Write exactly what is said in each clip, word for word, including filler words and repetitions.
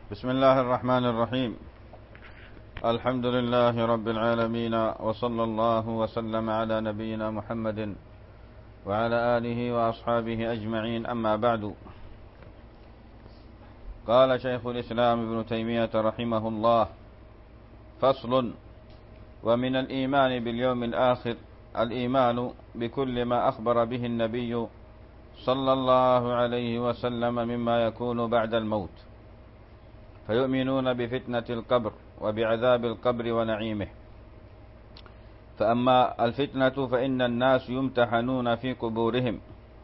بسم الله الرحمن الرحيم. الحمد لله رب العالمين، وصلى الله وسلم على نبينا محمد وعلى آله وأصحابه أجمعين، أما بعد. قال شيخ الإسلام ابن تيمية رحمه الله: فصل: ومن الإيمان باليوم الآخر الإيمان بكل ما أخبر به النبي صلى الله عليه وسلم مما يكون بعد الموت، فيؤمنون بفتنة القبر وبعذاب القبر ونعيمه. فأما الفتنة فإن الناس يمتحنون في قبورهم،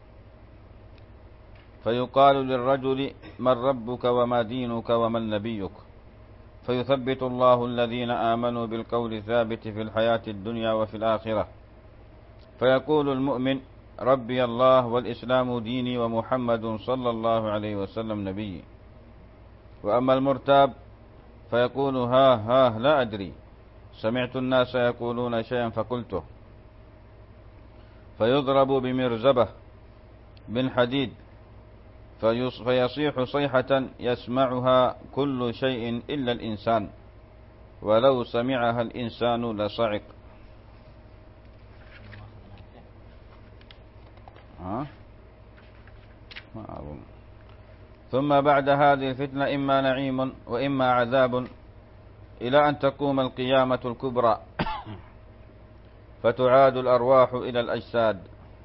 فيقال للرجل: من ربك وما دينك ومن نبيك؟ فيثبت الله الذين آمنوا بالقول الثابت في الحياة الدنيا وفي الآخرة، فيقول المؤمن: ربي الله والإسلام ديني ومحمد صلى الله عليه وسلم نبيي. وأما المرتاب فيقول: ها ها لا أدري، سمعت الناس يقولون شيئا فقلته. فيضرب بمرزبة من حديد فيصيح صيحة يسمعها كل شيء إلا الإنسان، ولو سمعها الإنسان لصعق. ها؟ ما أظن. ثم بعد هذه الفتنة إما نعيم وإما عذاب، إلى أن تقوم القيامة الكبرى فتعاد الأرواح إلى الأجساد.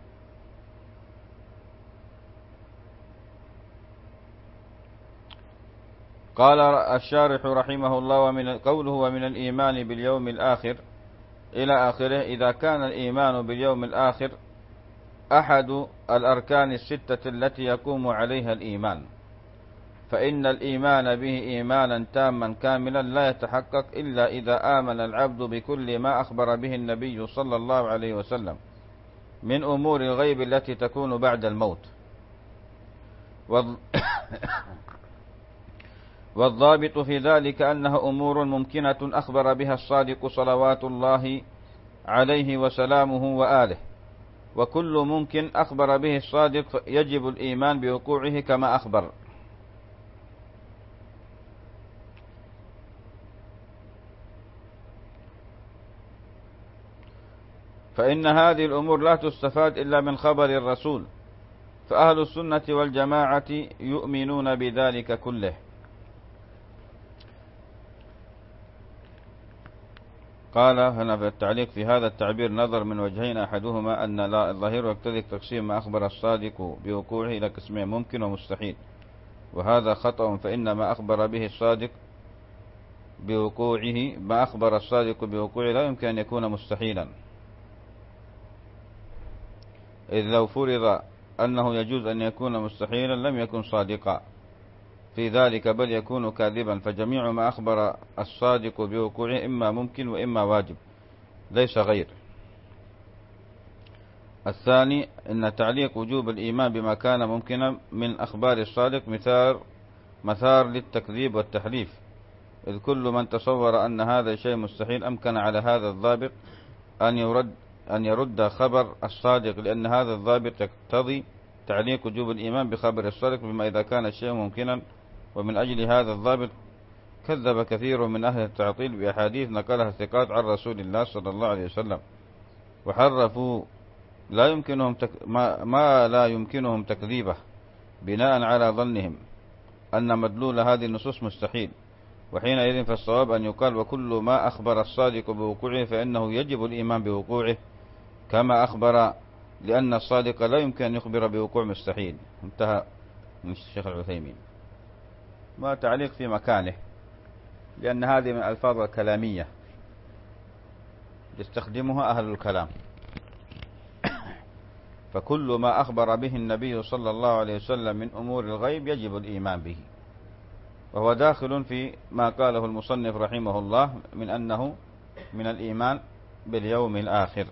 قال الشارح رحمه الله: ومن قوله ومن الإيمان باليوم الآخر إلى آخره، إذا كان الإيمان باليوم الآخر أحد الأركان الستة التي يقوم عليها الإيمان، فإن الإيمان به إيمانا تاما كاملا لا يتحقق إلا إذا آمن العبد بكل ما أخبر به النبي صلى الله عليه وسلم من أمور الغيب التي تكون بعد الموت. والضابط في ذلك أنها أمور ممكنة أخبر بها الصادق صلوات الله عليه وسلامه وآله، وكل ممكن أخبر به الصادق يجب الإيمان بوقوعه كما أخبر. فإن هذه الأمور لا تستفاد إلا من خبر الرسول، فأهل السنة والجماعة يؤمنون بذلك كله. قال هنا في التعليق: في هذا التعبير نظر من وجهين، أحدهما أن لا الظاهر يقتضي تقسيم ما أخبر الصادق بوقوعه إلى قسمين: ممكن ومستحيل، وهذا خطأ، فإن ما أخبر به الصادق بوقوعه ما أخبر الصادق بوقوعه لا يمكن أن يكون مستحيلا، إذ لو فرض أنه يجوز أن يكون مستحيلا لم يكن صادقا في ذلك، بل يكون كاذبا. فجميع ما أخبر الصادق بوقوعه إما ممكن وإما واجب، ليس غير. الثاني أن تعليق وجوب الإيمان بما كان ممكنا من أخبار الصادق مثار مثار للتكذيب والتحريف، إذ كل من تصور أن هذا الشيء مستحيل أمكن على هذا الضابط أن يرد أن يرد خبر الصادق، لأن هذا الضابط يقتضي تعليق وجوب الإيمان بخبر الصادق بما إذا كان الشيء ممكنا. ومن أجل هذا الضابط كذب كثير من أهل التعطيل بأحاديث نقلها الثقات عن رسول الله صلى الله عليه وسلم، وحرفوا لا يمكنهم تك... ما... ما لا يمكنهم تكذيبه بناء على ظنهم أن مدلول هذه النصوص مستحيل. وحينئذ فالصواب أن يقال: وكل ما أخبر الصادق بوقوعه فإنه يجب الإيمان بوقوعه كما أخبر، لأن الصادق لا يمكن أن يخبر بوقوع مستحيل. انتهى من الشيخ العثيمين. ما تعليق في مكانه، لأن هذه من الألفاظ الكلامية يستخدمها أهل الكلام. فكل ما أخبر به النبي صلى الله عليه وسلم من أمور الغيب يجب الإيمان به، وهو داخل في ما قاله المصنف رحمه الله من أنه من الإيمان باليوم الآخر.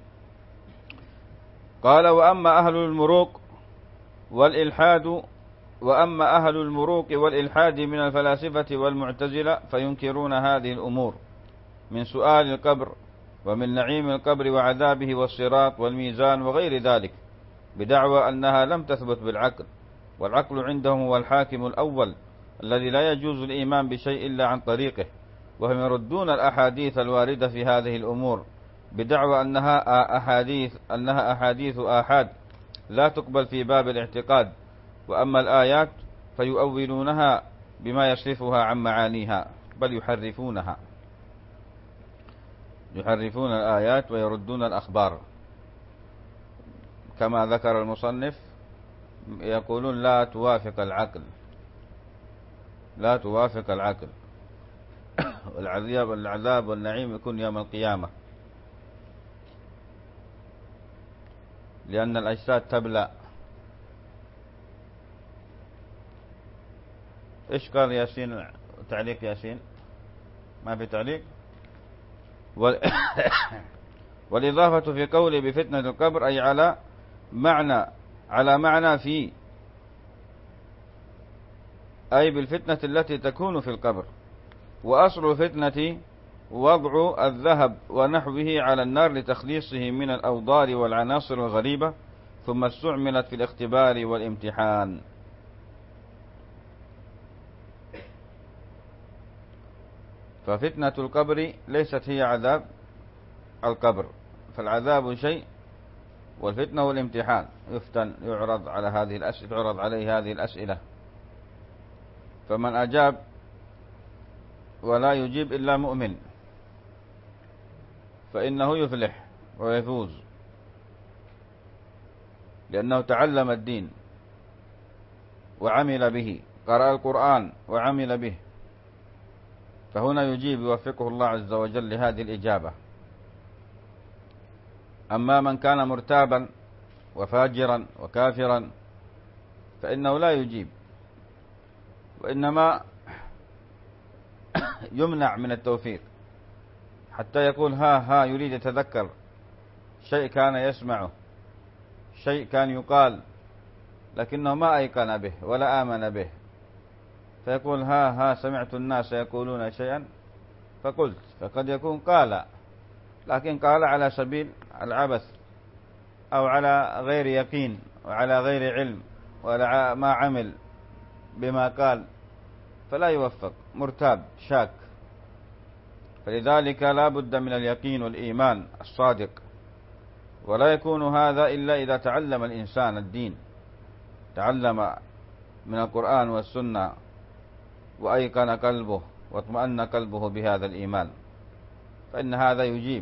قال: وأما أهل المروق والإلحاد وأما أهل المروق والإلحاد من الفلاسفة والمعتزلة فينكرون هذه الأمور من سؤال القبر ومن نعيم القبر وعذابه والصراط والميزان وغير ذلك، بدعوى أنها لم تثبت بالعقل، والعقل عندهم هو الحاكم الأول الذي لا يجوز الإيمان بشيء إلا عن طريقه، وهم يردون الأحاديث الواردة في هذه الأمور بدعوى أنها أحاديث أنها أحاديث آحاد لا تقبل في باب الاعتقاد، وأما الآيات فيؤولونها بما يصرفها عن معانيها، بل يحرفونها يحرفون الآيات ويردون الأخبار، كما ذكر المصنف يقولون لا توافق العقل لا توافق العقل والعذاب العذاب والنعيم يكون يوم القيامة، لأن الأجساد تبلى. إيش قال ياسين؟ تعليق ياسين؟ ما في تعليق. وال... والإضافة في قوله بفتنة القبر أي على معنى على معنى في أي بالفتنة التي تكون في القبر. وأصل الفتنة وضع الذهب ونحوه على النار لتخليصه من الأوضار والعناصر الغريبة، ثم استعملت في الاختبار والامتحان. ففتنة القبر ليست هي عذاب القبر، فالعذاب شيء والفتنة والامتحان. يفتن يعرض على هذه الأسئلة تعرض عليه هذه الأسئلة، فمن أجاب ولا يجيب إلا مؤمن فإنه يفلح ويفوز، لأنه تعلم الدين وعمل به، قرأ القرآن وعمل به، فهنا يجيب يوفقه الله عز وجل لهذه الإجابة. أما من كان مرتابا وفاجرا وكافرا فإنه لا يجيب، وإنما يمنع من التوفيق حتى يقول ها ها يريد يتذكر شيء كان يسمعه، شيء كان يقال لكنه ما أيقن به ولا آمن به، فيقول ها ها سمعت الناس يقولون شيئا فقلت، فقد يكون قال لكن قال على سبيل العبث أو على غير يقين وعلى غير علم ولا ما عمل بما قال، فلا يوفق، مرتاب شاك. فلذلك لا بد من اليقين والإيمان الصادق، ولا يكون هذا إلا إذا تعلم الإنسان الدين، تعلم من القرآن والسنة وأيقن قلبه واطمأن قلبه بهذا الإيمان، فإن هذا يجيب.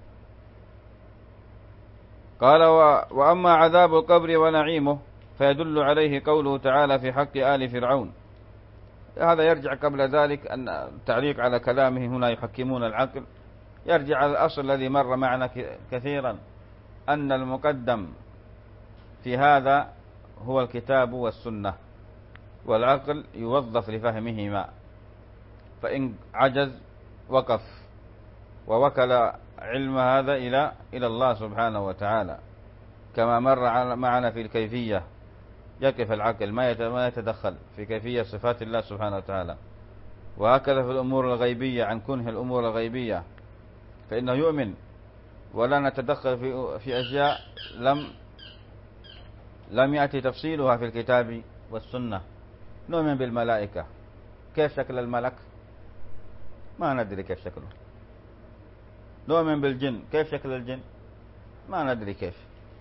قال وأما عذاب القبر ونعيمه فيدل عليه قوله تعالى في حق آل فرعون. هذا يرجع قبل ذلك أن التعليق على كلامه هنا يحكمون العقل، يرجع على الأصل الذي مر معنا كثيرا، أن المقدم في هذا هو الكتاب والسنة، والعقل يوظف لفهمهما، فإن عجز وقف ووكل علم هذا إلى إلى الله سبحانه وتعالى، كما مر معنا في الكيفية، يقف العقل ما يتدخل في كيفية صفات الله سبحانه وتعالى. وهكذا في الأمور الغيبية عن كنه الأمور الغيبية، فإنه يؤمن ولا نتدخل في في أشياء لم لم يأتي تفصيلها في الكتاب والسنة. نؤمن بالملائكة، كيف شكل الملك؟ ما ندري كيف شكله. نؤمن بالجن، كيف شكل الجن؟ ما ندري كيف.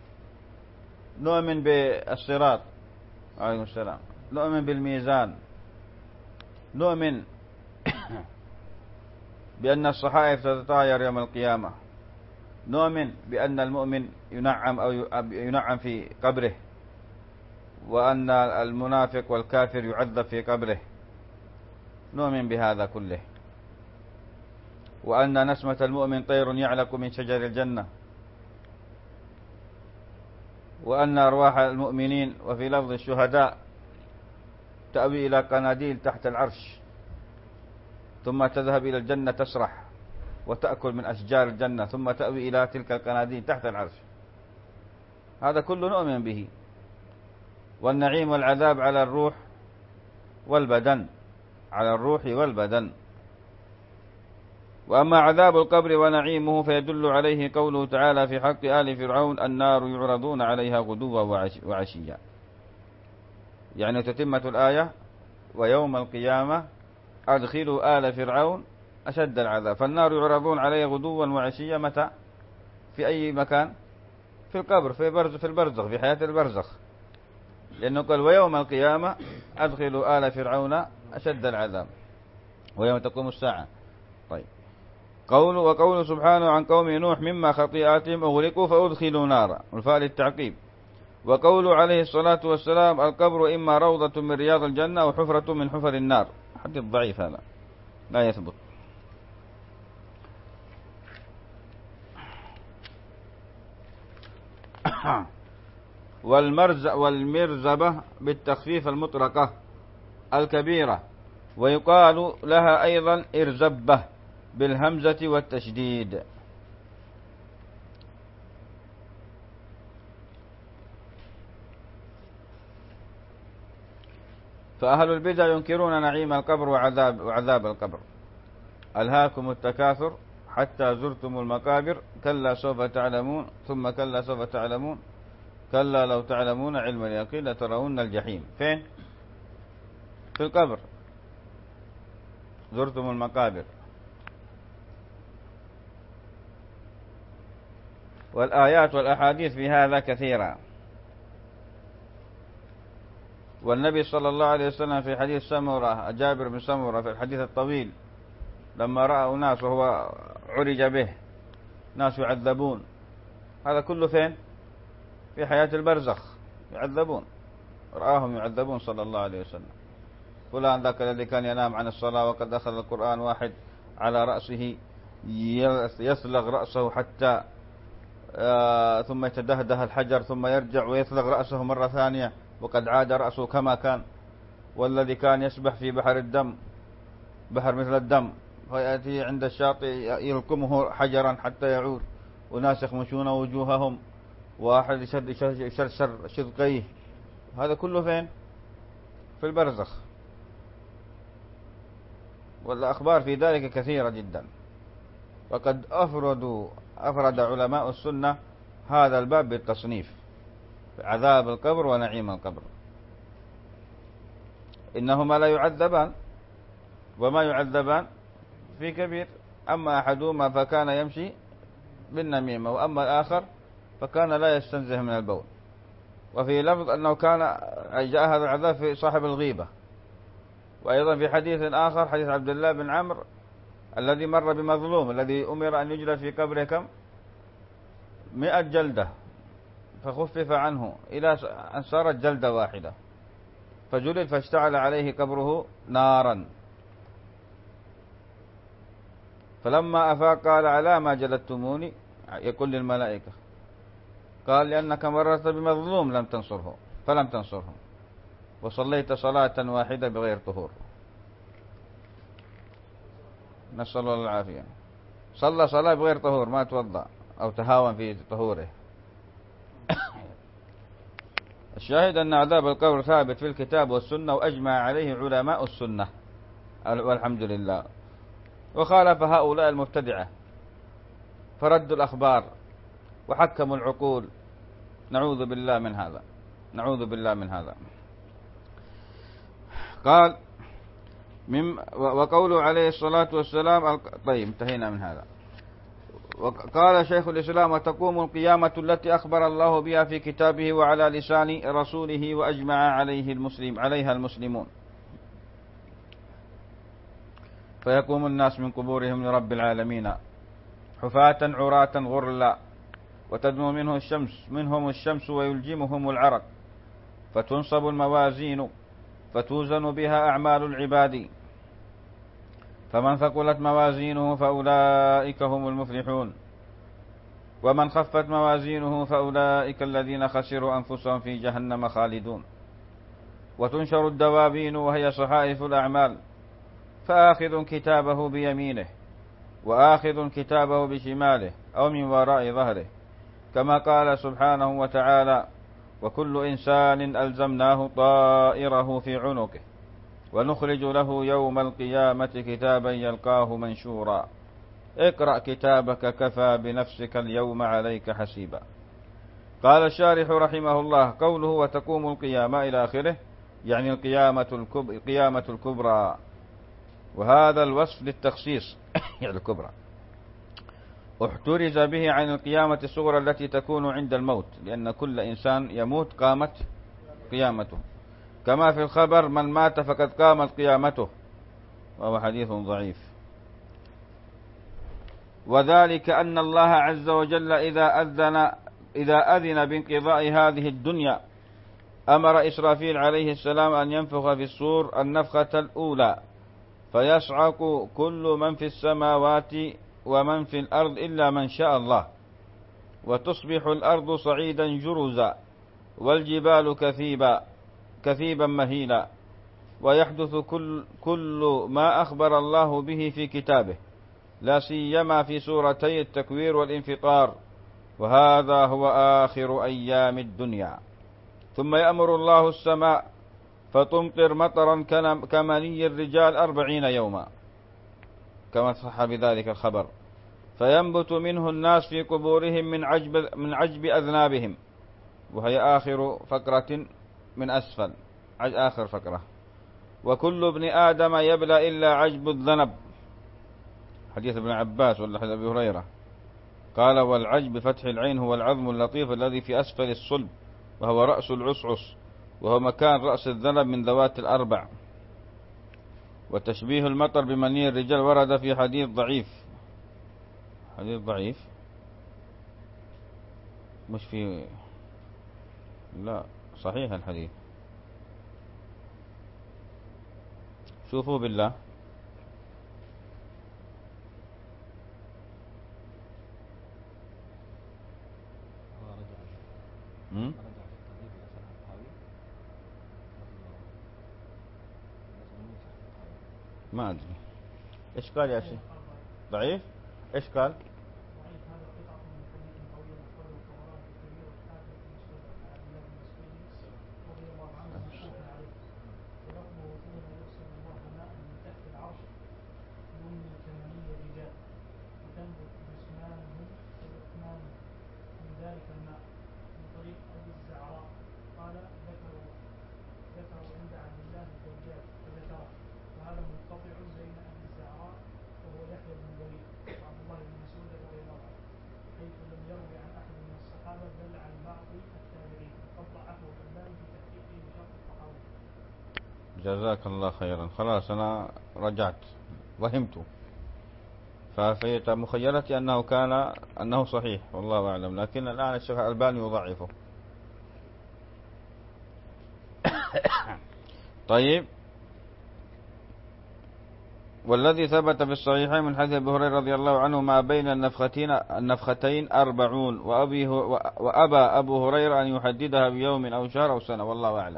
نؤمن بالصراط، عليكم السلام، نؤمن بالميزان، نؤمن بأن الصحائف ستتطاير يوم القيامة، نؤمن بأن المؤمن ينعم أو ينعم في قبره، وأن المنافق والكافر يعذب في قبره، نؤمن بهذا كله. وأن نسمة المؤمن طير يعلق من شجر الجنة، وأن أرواح المؤمنين وفي لفظ الشهداء تأوي إلى قناديل تحت العرش، ثم تذهب إلى الجنة تسرح وتأكل من أشجار الجنة، ثم تأوي إلى تلك القناديل تحت العرش. هذا كله نؤمن به. والنعيم والعذاب على الروح والبدن، على الروح والبدن. وأما عذاب القبر ونعيمه فيدل عليه قوله تعالى في حق آل فرعون النار يعرضون عليها غدوا وعشيا، يعني تتمة الآية ويوم القيامة أدخلوا آل فرعون أشد العذاب. فالنار يعرضون عليه غدوا وعشيا متى؟ في أي مكان؟ في القبر، في برز في البرزخ، في حياة البرزخ، لأنه قال ويوم القيامة أدخلوا آل فرعون أشد العذاب ويوم تقوم الساعة. طيب، قول وقول سبحانه عن قوم نوح مما خطيئاتهم أغرقوا فأدخلوا نارا، والفاء للتعقيب. وقول عليه الصلاة والسلام القبر إما روضة من رياض الجنة أو حفرة من حفر النار. حديث ضعيف هذا لا يثبت. والمرز والمرزبة بالتخفيف المطلقة الكبيرة، ويقال لها أيضا إرزبة بالهمزة والتشديد. فأهل البدع ينكرون نعيم القبر وعذاب, وعذاب القبر. ألهاكم التكاثر حتى زرتم المقابر كلا سوف تعلمون ثم كلا سوف تعلمون كلا لو تعلمون علم اليقين لترون الجحيم. فين؟ في القبر. زرتم المقابر. والآيات والأحاديث في هذا كثيرة. والنبي صلى الله عليه وسلم في حديث سمرة جابر بن سمرة في الحديث الطويل لما رأى ناس وهو عرج به ناس يعذبون، هذا كله فين؟ في حياة البرزخ يعذبون، رآهم يعذبون صلى الله عليه وسلم. فلان ذاك الذي كان ينام عن الصلاة وقد أخذ القرآن واحد على رأسه يسلغ رأسه حتى آه ثم يتدهده الحجر ثم يرجع ويسلغ رأسه مرة ثانية وقد عاد رأسه كما كان. والذي كان يسبح في بحر الدم، بحر مثل الدم، فيأتي عند الشاطئ يلقمه حجرا حتى يعود. وناس يخمشون وجوههم، واحد يشرشر شدقيه. هذا كله فين؟ في البرزخ. والأخبار في ذلك كثيرة جدا. وقد أفردوا أفرد علماء السنة هذا الباب بالتصنيف: عذاب القبر ونعيم القبر. إنهما لا يعذبان، وما يعذبان في كبير. أما أحدهما فكان يمشي بالنميمة، وأما الآخر فكان لا يستنزه من البول. وفي لفظ أنه كان جاء هذا العذاب في صاحب الغيبة. وأيضا في حديث آخر حديث عبد الله بن عمرو الذي مر بمظلوم الذي أمر أن يجلد في قبره كم؟ مئة جلدة، فخفف عنه إلى أن صارت جلدة واحدة، فجلد فاشتعل عليه قبره نارا. فلما أفاق قال على ما جلدتموني؟ يقول للملائكة، قال لأنك مررت بمظلوم لم تنصره فلم تنصره وصليت صلاة واحدة بغير طهور. نسأل الله العافية. صلى صلاة بغير طهور، ما توضأ أو تهاون في طهوره. الشاهد أن عذاب القبر ثابت في الكتاب والسنة، وأجمع عليه علماء السنة والحمد لله. وخالف هؤلاء المبتدعة فردوا الأخبار وحكموا العقول. نعوذ بالله من هذا، نعوذ بالله من هذا. قال من وقوله عليه الصلاة والسلام. طيب، انتهينا من هذا. قال شيخ الإسلام: وتقوم القيامة التي أخبر الله بها في كتابه وعلى لسان رسوله وأجمع عليه المسلم عليها المسلمون، فيقوم الناس من قبورهم لرب العالمين حفاة عراة غرلا، وتدنو منه الشمس منهم الشمس ويلجمهم العرق، فتنصب الموازين فتوزن بها أعمال العباد، فمن ثقلت موازينه فأولئك هم المفلحون، ومن خفت موازينه فأولئك الذين خسروا أنفسهم في جهنم خالدون. وتنشر الدوابين وهي صحائف الأعمال، فآخذ كتابه بيمينه وآخذ كتابه بشماله أو من وراء ظهره، كما قال سبحانه وتعالى: وكل إنسان ألزمناه طائره في عنقه ونخرج له يوم القيامة كتابا يلقاه منشورا اقرأ كتابك كفى بنفسك اليوم عليك حسيبا. قال الشارح رحمه الله: قوله وتقوم القيامة إلى آخره يعني القيامة الكبرى, القيامة الكبرى. وهذا الوصف للتخصيص يعني الكبرى احترز به عن القيامة الصغرى التي تكون عند الموت، لأن كل إنسان يموت قامت قيامته، كما في الخبر من مات فقد قامت قيامته، وهو حديث ضعيف. وذلك أن الله عز وجل إذا أذن إذا أذن بانقضاء هذه الدنيا أمر إسرافيل عليه السلام أن ينفخ في الصور النفخة الأولى، فيصعق كل من في السماوات ومن في الأرض إلا من شاء الله، وتصبح الأرض صعيدا جرزا والجبال كثيبا كثيبا مهيلا، ويحدث كل, كل ما أخبر الله به في كتابه، لا سيما في سورتي التكوير والانفطار، وهذا هو آخر أيام الدنيا. ثم يأمر الله السماء فتمطر مطرا كمني الرجال أربعين يوما، كما صح بذلك الخبر، فينبت منه الناس في قبورهم من عجب, من عجب أذنابهم، وهي آخر فقرة من أسفل، آخر فقرة. وكل ابن آدم يبلى إلا عجب الذنب، حديث ابن عباس ولا حديث أبي هريرة قال: والعجب بفتح العين هو العظم اللطيف الذي في أسفل الصلب، وهو رأس العصعص، وهو مكان رأس الذنب من ذوات الأربع. وتشبيه المطر بمني الرجال ورد في حديث ضعيف، حديث ضعيف مش في لا صحيح الحديث، شوفوا بالله. ما أدري إيش قال يا شيخ، ضعيف إيش قال؟ جزاك الله خيرا. خلاص أنا رجعت وهمت، ففي مخيلتي أنه كان أنه صحيح والله أعلم، لكن الآن الشيخ الألباني يضعفه. طيب. والذي ثبت في الصحيحين من حديث أبي هريرة رضي الله عنه ما بين النفختين النفختين أربعون، وأبي وأبى أبو هريرة أن يحددها بيوم أو شهر أو سنة، والله أعلم.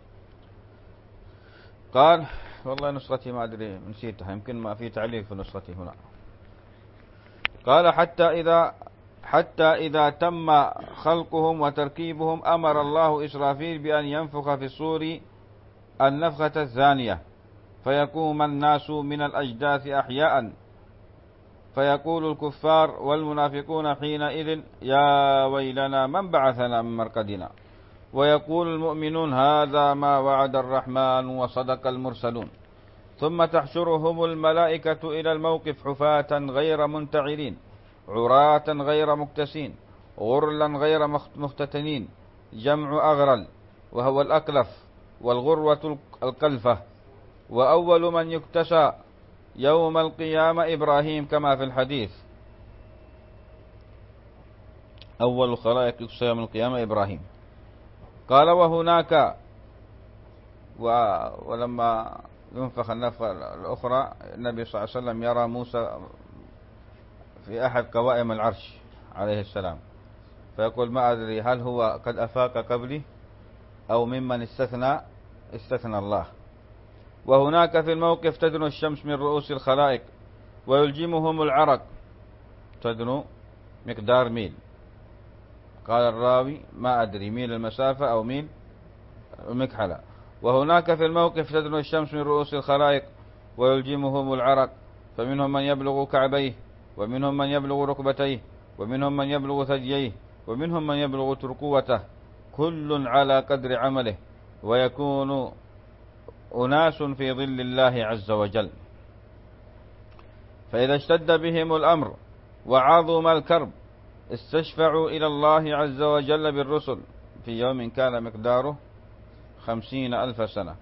قال والله نسختي ما أدري نسيتها، يمكن ما في تعليق في نسختي هنا. قال حتى إذا حتى إذا تم خلقهم وتركيبهم أمر الله إسرافيل بأن ينفخ في الصور النفخة الثانية، فيقوم الناس من الأجداث أحياء، فيقول الكفار والمنافقون حينئذ: يا ويلنا من بعثنا من مرقدنا، ويقول المؤمنون: هذا ما وعد الرحمن وصدق المرسلون. ثم تحشرهم الملائكة إلى الموقف حفاة غير منتعلين، عراة غير مكتسين، غرلا غير مختتنين، جمع أغرل وهو الأكلف، والغروة القلفة. وأول من يكتسى يوم القيامة إبراهيم كما في الحديث، أول خلائق يكتسى يوم القيامة إبراهيم. قال وهناك ولما ينفخ النفخة الأخرى النبي صلى الله عليه وسلم يرى موسى في أحد قوائم العرش عليه السلام، فيقول: ما أدري هل هو قد أفاق قبلي أو ممن استثنى استثنى الله. وهناك في الموقف تدنو الشمس من رؤوس الخلائق ويلجمهم العرق، تدنو مقدار ميل، قال الراوي: ما أدري ميل المسافة أو ميل المكحلة. وهناك في الموقف تدنو الشمس من رؤوس الخلائق ويلجمهم العرق، فمنهم من يبلغ كعبيه، ومنهم من يبلغ ركبتيه، ومنهم من يبلغ ثدييه، ومنهم من يبلغ ترقوته، كل على قدر عمله، ويكون أناس في ظل الله عز وجل، فإذا اشتد بهم الأمر وعظم الكرب استشفعوا إلى الله عز وجل بالرسل في يوم كان مقداره خمسين ألف سنة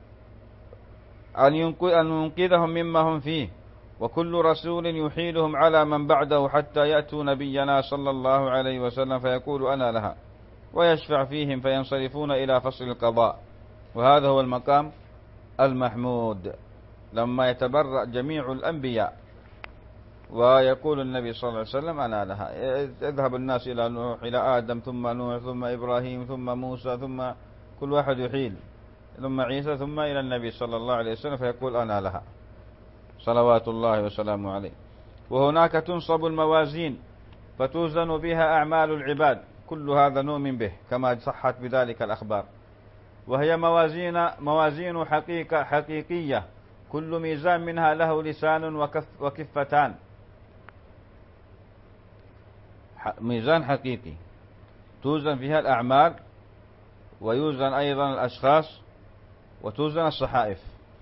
أن ينقذهم مما هم فيه، وكل رسول يحيلهم على من بعده حتى يأتوا نبينا صلى الله عليه وسلم فيقول أنا لها، ويشفع فيهم فينصرفون إلى فصل القضاء. وهذا هو المقام المحمود لما يتبرأ جميع الأنبياء ويقول النبي صلى الله عليه وسلم أنا لها. يذهب الناس إلى نوح، إلى آدم، ثم نوح، ثم إبراهيم، ثم موسى، ثم كل واحد يحيل، ثم عيسى، ثم إلى النبي صلى الله عليه وسلم فيقول أنا لها صلوات الله وسلامه عليه. وهناك تنصب الموازين فتوزن بها أعمال العباد، كل هذا نؤمن به كما صحت بذلك الأخبار، وهي موازين موازين حقيقة حقيقية، كل ميزان منها له لسان وكف وكفتان، ميزان حقيقي توزن فيها الأعمال ويوزن أيضا الأشخاص وتوزن الصحائف،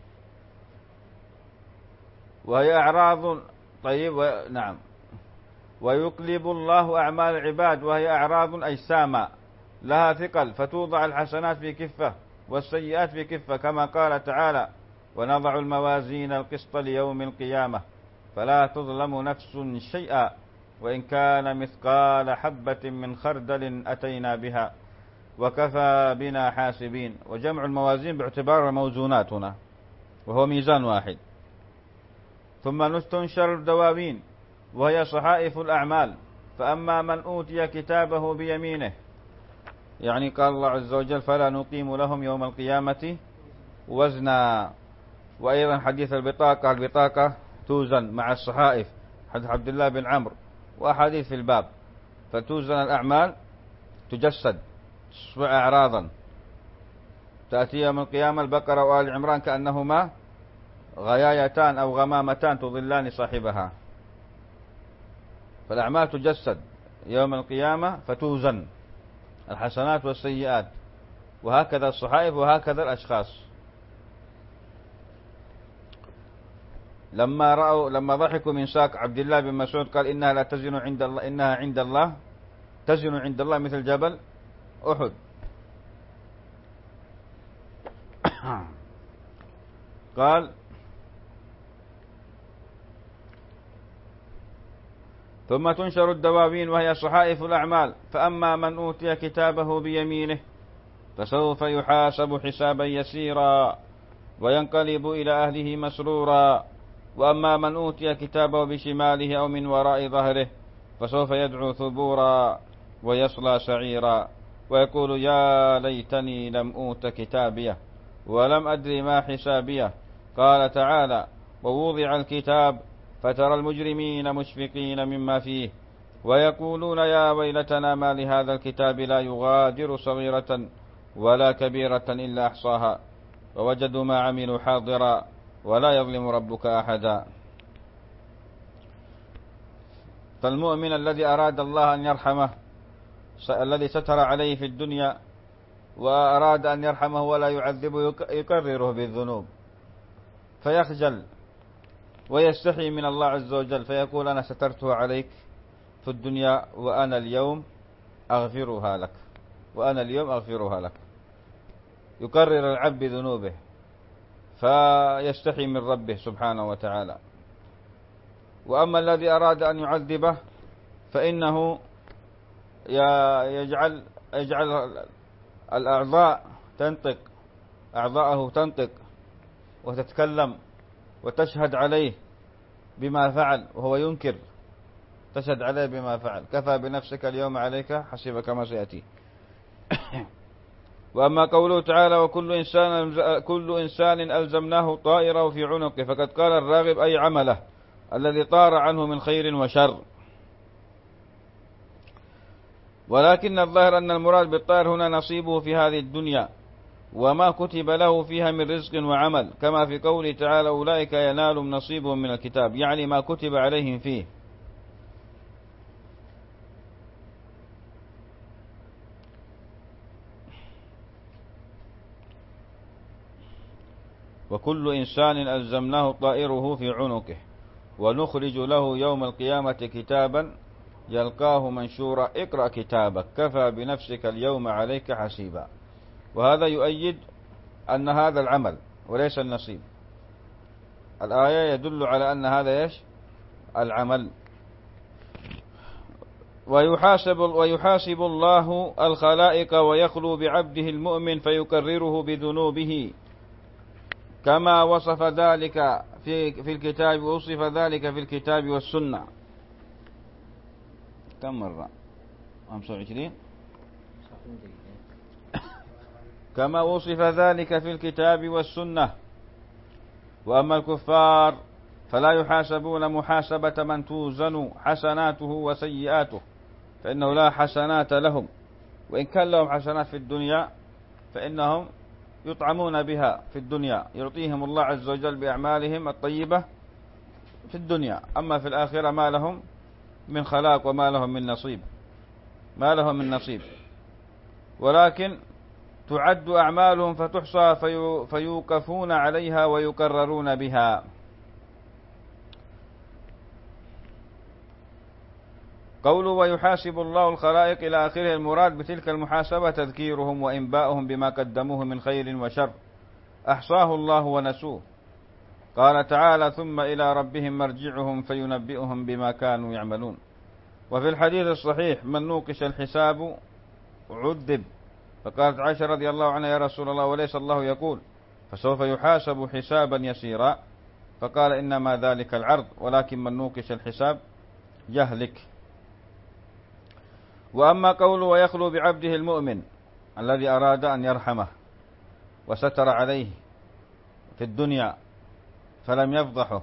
وهي أعراض طيب و... نعم ويقلب الله أعمال العباد وهي أعراض أجساما لها ثقل، فتوضع الحسنات في كفة والسيئات في كفة، كما قال تعالى ونضع الموازين القسط ليوم القيامة فلا تظلم نفس شيئا وإن كان مثقال حبة من خردل أتينا بها وكفى بنا حاسبين. وجمع الموازين باعتبار الموزونات هنا وهو ميزان واحد. ثم تنشر الدواوين وهي صحائف الأعمال، فأما من أوتي كتابه بيمينه، يعني قال الله عز وجل فلا نقيم لهم يوم القيامة وزنا. وأيضا حديث البطاقة، البطاقة توزن مع الصحائف، حديث عبد الله بن عمرو وأحاديث في الباب، فتوزن الأعمال تجسد تصبح أعراضا، تأتي يوم القيامة البقرة وآل عمران كأنهما غيايتان أو غمامتان تظلان صاحبها، فالأعمال تجسد يوم القيامة فتوزن الحسنات والسيئات، وهكذا الصحائف وهكذا الأشخاص. لما رأوا لما ضحكوا من ساق عبد الله بن مسعود قال إنها لا تزن عند الله إنها عند الله تزن عند الله مثل جبل أحد. قال ثم تنشر الدواوين وهي صحائف الأعمال، فأما من أوتي كتابه بيمينه فسوف يحاسب حسابا يسيرا وينقلب إلى أهله مسرورا، وأما من أوتي كتابه بشماله أو من وراء ظهره فسوف يدعو ثبورا ويصلى سعيرا ويقول يا ليتني لم أوت كتابيه ولم أدر ما حسابيه. قال تعالى ووضع الكتاب فترى المجرمين مشفقين مما فيه ويقولون يا ويلتنا ما لهذا الكتاب لا يغادر صغيرة ولا كبيرة إلا أحصاها ووجدوا ما عملوا حاضرا ولا يظلم ربك أحدا. فالمؤمن الذي أراد الله أن يرحمه، الذي ستر عليه في الدنيا وأراد أن يرحمه ولا يعذبه، يكرره بالذنوب فيخجل ويستحي من الله عز وجل فيقول أنا سترته عليك في الدنيا وأنا اليوم أغفرها لك وأنا اليوم أغفرها لك. يكرر العبد ذنوبه فيستحي من ربه سبحانه وتعالى. وأما الذي أراد أن يعذبه فإنه يجعل يجعل الأعضاء تنطق أعضاءه تنطق وتتكلم وتشهد عليه بما فعل وهو ينكر، تشهد عليه بما فعل. كفى بنفسك اليوم عليك حسيب كما سيأتي. وأما قوله تعالى وكل إنسان كل إنسان ألزمناه طائره في عنقه، فقد قال الراغب أي عمله الذي طار عنه من خير وشر. ولكن الظاهر أن المراد بالطائر هنا نصيبه في هذه الدنيا وما كتب له فيها من رزق وعمل، كما في قوله تعالى أولئك ينالهم نصيبهم من الكتاب، يعني ما كتب عليهم فيه. وكل إنسان ألزمناه طائره في عنقه ونخرج له يوم القيامة كتابا يلقاه منشورا اقرأ كتابك كفى بنفسك اليوم عليك حسيبا. وهذا يؤيد أن هذا العمل وليس النصيب. الآية يدل على أن هذا إيش؟ العمل. ويحاسب, ويحاسب الله الخلائق ويخلو بعبده المؤمن فيكرره بذنوبه كما وصف ذلك في, في الكتاب وصف ذلك في الكتاب والسنة. كم مرة؟ خمسة وعشرين. كما وصف ذلك في الكتاب والسنة. وأما الكفار فلا يحاسبون محاسبة من توزن حسناته وسيئاته، فإنه لا حسنات لهم، وإن كان لهم حسنات في الدنيا فإنهم يطعمون بها في الدنيا، يعطيهم الله عز وجل بأعمالهم الطيبة في الدنيا. أما في الآخرة ما لهم من خلاق وما لهم من نصيب، ما لهم من نصيب. ولكن تعد أعمالهم فتحصى في فيوقفون عليها ويكررون بها. قوله ويحاسب الله الخلائق إلى آخره، المراد بتلك المحاسبة تذكيرهم وإنباؤهم بما قدموه من خير وشر أحصاه الله ونسوه. قال تعالى ثم إلى ربهم مرجعهم فينبئهم بما كانوا يعملون. وفي الحديث الصحيح من نوقش الحساب عذب. فقالت عائشة رضي الله عنها يا رسول الله وليس الله يقول فسوف يحاسب حسابا يسيرا؟ فقال إنما ذلك العرض، ولكن من نوقش الحساب يهلك. وأما قوله ويخلو بعبده المؤمن الذي أراد أن يرحمه وستر عليه في الدنيا فلم يفضحه،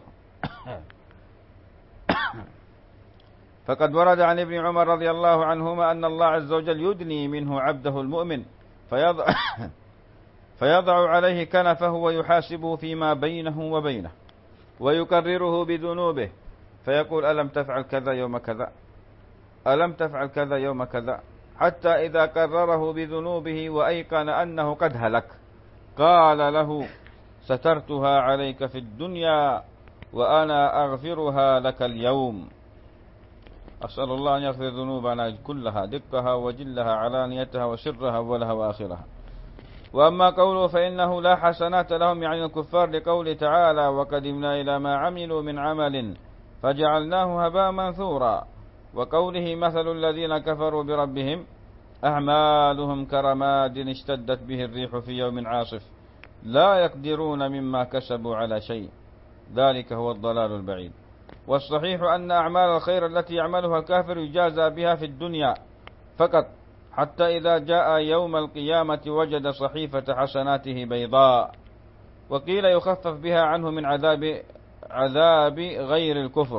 فقد ورد عن ابن عمر رضي الله عنهما أن الله عز وجل يدني منه عبده المؤمن فيضع, فيضع عليه كنفه ويحاسبه فيما بينه وبينه ويكرره بذنوبه فيقول ألم تفعل كذا يوم كذا، ألم تفعل كذا يوم كذا، حتى إذا كرره بذنوبه وأيقن أنه قد هلك قال له سترتها عليك في الدنيا وأنا أغفرها لك اليوم. أسأل الله أن يغفر ذنوبنا كلها دقها وجلها علانيتها وسرها أولها وآخرها. وأما قوله فإنه لا حسنات لهم يعني الكفار لقوله تعالى وقدمنا إلى ما عملوا من عمل فجعلناه هباء منثورا. وقوله مثل الذين كفروا بربهم أعمالهم كرماد اشتدت به الريح في يوم عاصف لا يقدرون مما كسبوا على شيء ذلك هو الضلال البعيد. والصحيح أن أعمال الخير التي يعملها الكافر يجازى بها في الدنيا فقط، حتى إذا جاء يوم القيامة وجد صحيفة حسناته بيضاء. وقيل يخفف بها عنه من عذاب عذاب غير الكفر.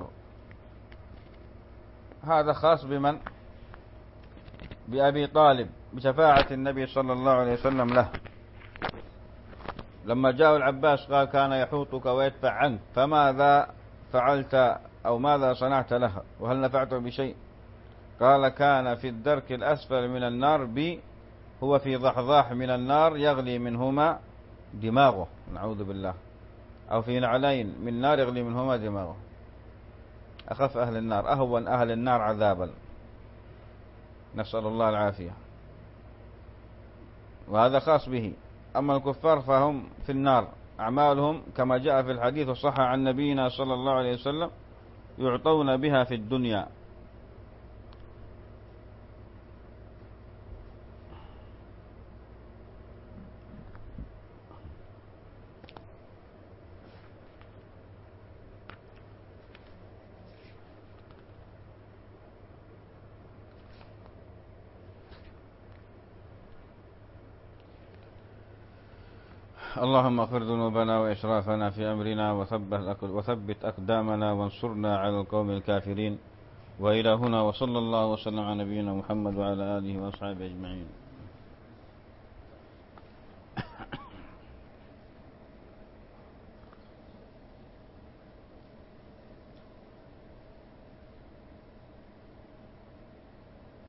هذا خاص بمن؟ بأبي طالب بشفاعة النبي صلى الله عليه وسلم له لما جاء العباس قال كان يحوطك ويدفع عنك فماذا فعلت أو ماذا صنعت له وهل نفعته بشيء؟ قال كان في الدرك الأسفل من النار بي هو في ضحضاح من النار يغلي منهما دماغه نعوذ بالله، أو في نعلين من نار يغلي منهما دماغه. أخف أهل النار أهون أهل النار عذابا، نسأل الله العافية. وهذا خاص به. أما الكفار فهم في النار أعمالهم كما جاء في الحديث وصح عن نبينا صلى الله عليه وسلم يعطون بها في الدنيا. اللهم اغفر ذنوبنا وإسرافنا في أمرنا وثبت أقدامنا وانصرنا على القوم الكافرين. وإلى هنا وصلى الله وسلم على نبينا محمد وعلى آله وأصحابه أجمعين.